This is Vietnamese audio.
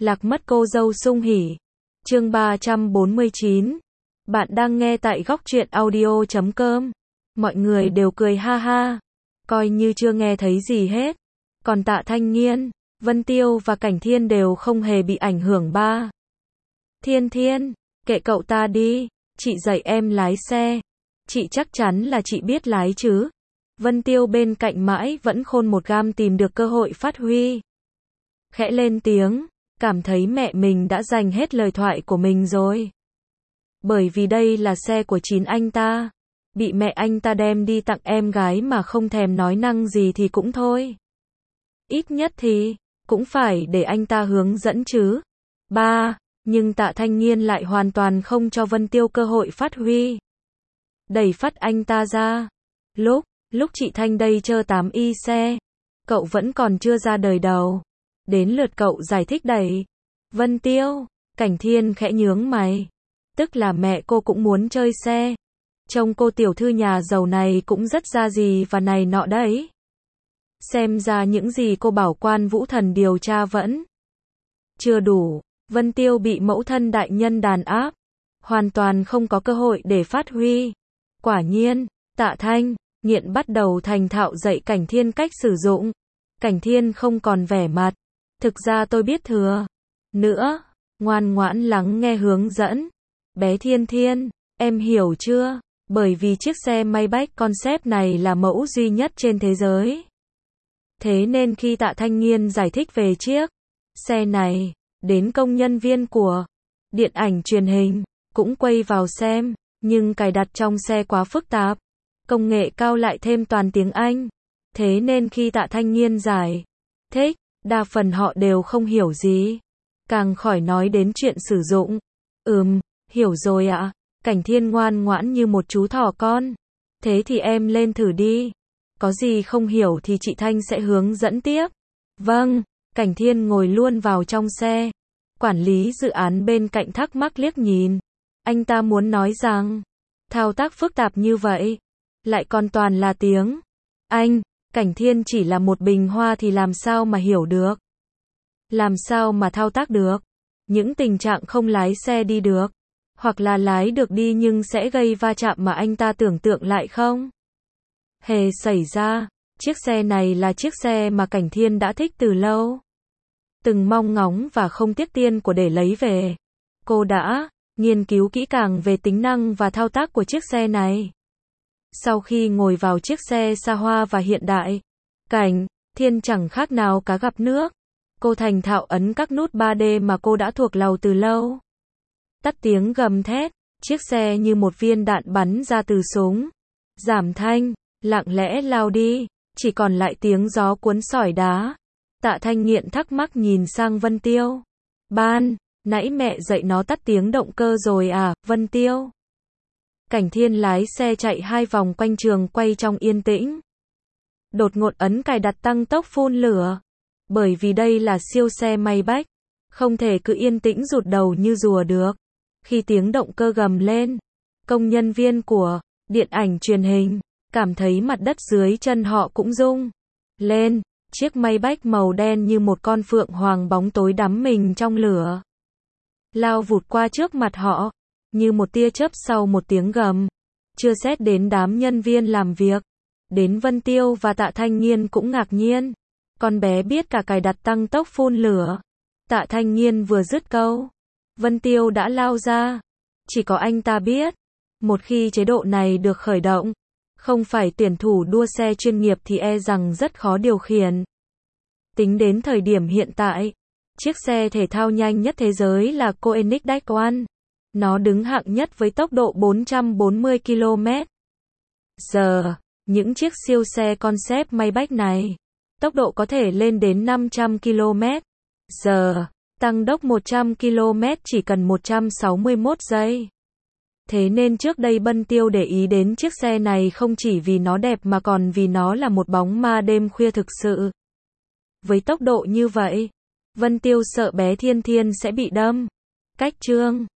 Lạc mất cô dâu sung hỉ. Chương 349. Bạn đang nghe tại góc truyện audio.com. Mọi người đều cười ha ha, coi như chưa nghe thấy gì hết. Còn Tạ Thanh Nghiên, Vân Tiêu và Cảnh Thiên đều không hề bị ảnh hưởng ba. Thiên Thiên, kệ cậu ta đi, chị dạy em lái xe. Chị chắc chắn là chị biết lái chứ. Vân Tiêu bên cạnh mãi vẫn khôn một gam tìm được cơ hội phát huy. Khẽ lên tiếng, cảm thấy mẹ mình đã dành hết lời thoại của mình rồi. Bởi vì đây là xe của chính anh ta. Bị mẹ anh ta đem đi tặng em gái mà không thèm nói năng gì thì cũng thôi. Ít nhất thì, cũng phải để anh ta hướng dẫn chứ. Ba, nhưng Tạ Thanh Nghiên lại hoàn toàn không cho Vân Tiêu cơ hội phát huy. Đẩy phát anh ta ra. Lúc chị Thanh đây chơ 8 y xe, cậu vẫn còn chưa ra đời đầu. Đến lượt cậu giải thích đẩy. Vân Tiêu, Cảnh Thiên khẽ nhướng mày. Tức là mẹ cô cũng muốn chơi xe. Trông cô tiểu thư nhà giàu này cũng rất ra gì và này nọ đấy. Xem ra những gì cô bảo Quan Vũ Thần điều tra vẫn chưa đủ. Vân Tiêu bị mẫu thân đại nhân đàn áp, hoàn toàn không có cơ hội để phát huy. Quả nhiên, Tạ Thanh Nghiện bắt đầu thành thạo dạy Cảnh Thiên cách sử dụng. Cảnh Thiên không còn vẻ mặt. Thực ra tôi biết thừa. Nữa, ngoan ngoãn lắng nghe hướng dẫn. Bé Thiên Thiên, em hiểu chưa? Bởi vì chiếc xe Maybach concept này là mẫu duy nhất trên thế giới. Thế nên khi Tạ Thanh Nghiên giải thích về chiếc xe này, đến công nhân viên của điện ảnh truyền hình cũng quay vào xem, nhưng cài đặt trong xe quá phức tạp. Công nghệ cao lại thêm toàn tiếng Anh. Thế nên khi Tạ Thanh Nghiên giải thích, đa phần họ đều không hiểu gì. Càng khỏi nói đến chuyện sử dụng. Hiểu rồi ạ. Cảnh Thiên ngoan ngoãn như một chú thỏ con. Thế thì em lên thử đi. Có gì không hiểu thì chị Thanh sẽ hướng dẫn tiếp. Vâng. Cảnh Thiên ngồi luôn vào trong xe. Quản lý dự án bên cạnh thắc mắc liếc nhìn. Anh ta muốn nói rằng, thao tác phức tạp như vậy, lại còn toàn là tiếng Anh. Cảnh Thiên chỉ là một bình hoa thì làm sao mà hiểu được. Làm sao mà thao tác được. Những tình trạng không lái xe đi được. Hoặc là lái được đi nhưng sẽ gây va chạm mà anh ta tưởng tượng lại không hề xảy ra. Chiếc xe này là chiếc xe mà Cảnh Thiên đã thích từ lâu. Từng mong ngóng và không tiếc tiền của để lấy về. Cô đã nghiên cứu kỹ càng về tính năng và thao tác của chiếc xe này. Sau khi ngồi vào chiếc xe xa hoa và hiện đại, Cảnh Thiên chẳng khác nào cá gặp nước. Cô thành thạo ấn các nút 3D mà cô đã thuộc lòng từ lâu. Tắt tiếng gầm thét, chiếc xe như một viên đạn bắn ra từ súng. Giảm thanh, lặng lẽ lao đi, chỉ còn lại tiếng gió cuốn sỏi đá. Tạ Thanh Nghiện thắc mắc nhìn sang Vân Tiêu. Ban nãy mẹ dạy nó tắt tiếng động cơ rồi à, Vân Tiêu? Cảnh Thiên lái xe chạy 2 vòng quanh trường quay trong yên tĩnh. Đột ngột ấn cài đặt tăng tốc phun lửa. Bởi vì đây là siêu xe Maybach, không thể cứ yên tĩnh rụt đầu như rùa được. Khi tiếng động cơ gầm lên, công nhân viên của điện ảnh truyền hình cảm thấy mặt đất dưới chân họ cũng rung lên. Chiếc Maybach màu đen như một con phượng hoàng bóng tối đắm mình trong lửa, lao vụt qua trước mặt họ, như một tia chớp sau một tiếng gầm. Chưa xét đến đám nhân viên làm việc, đến Vân Tiêu và Tạ Thanh Nghiên cũng ngạc nhiên. Con bé biết cả cài đặt tăng tốc phun lửa. Tạ Thanh Nghiên vừa dứt câu, Vân Tiêu đã lao ra. Chỉ có anh ta biết, một khi chế độ này được khởi động, không phải tuyển thủ đua xe chuyên nghiệp thì e rằng rất khó điều khiển. Tính đến thời điểm hiện tại, chiếc xe thể thao nhanh nhất thế giới là Koenigsegg One. Nó đứng hạng nhất với tốc độ 440 km/h. Những chiếc siêu xe concept Maybach này, tốc độ có thể lên đến 500 km/h. Tăng tốc 100 km chỉ cần 161 giây. Thế nên trước đây Vân Tiêu để ý đến chiếc xe này không chỉ vì nó đẹp mà còn vì nó là một bóng ma đêm khuya thực sự. Với tốc độ như vậy, Vân Tiêu sợ bé Thiên Thiên sẽ bị đâm. Cách chương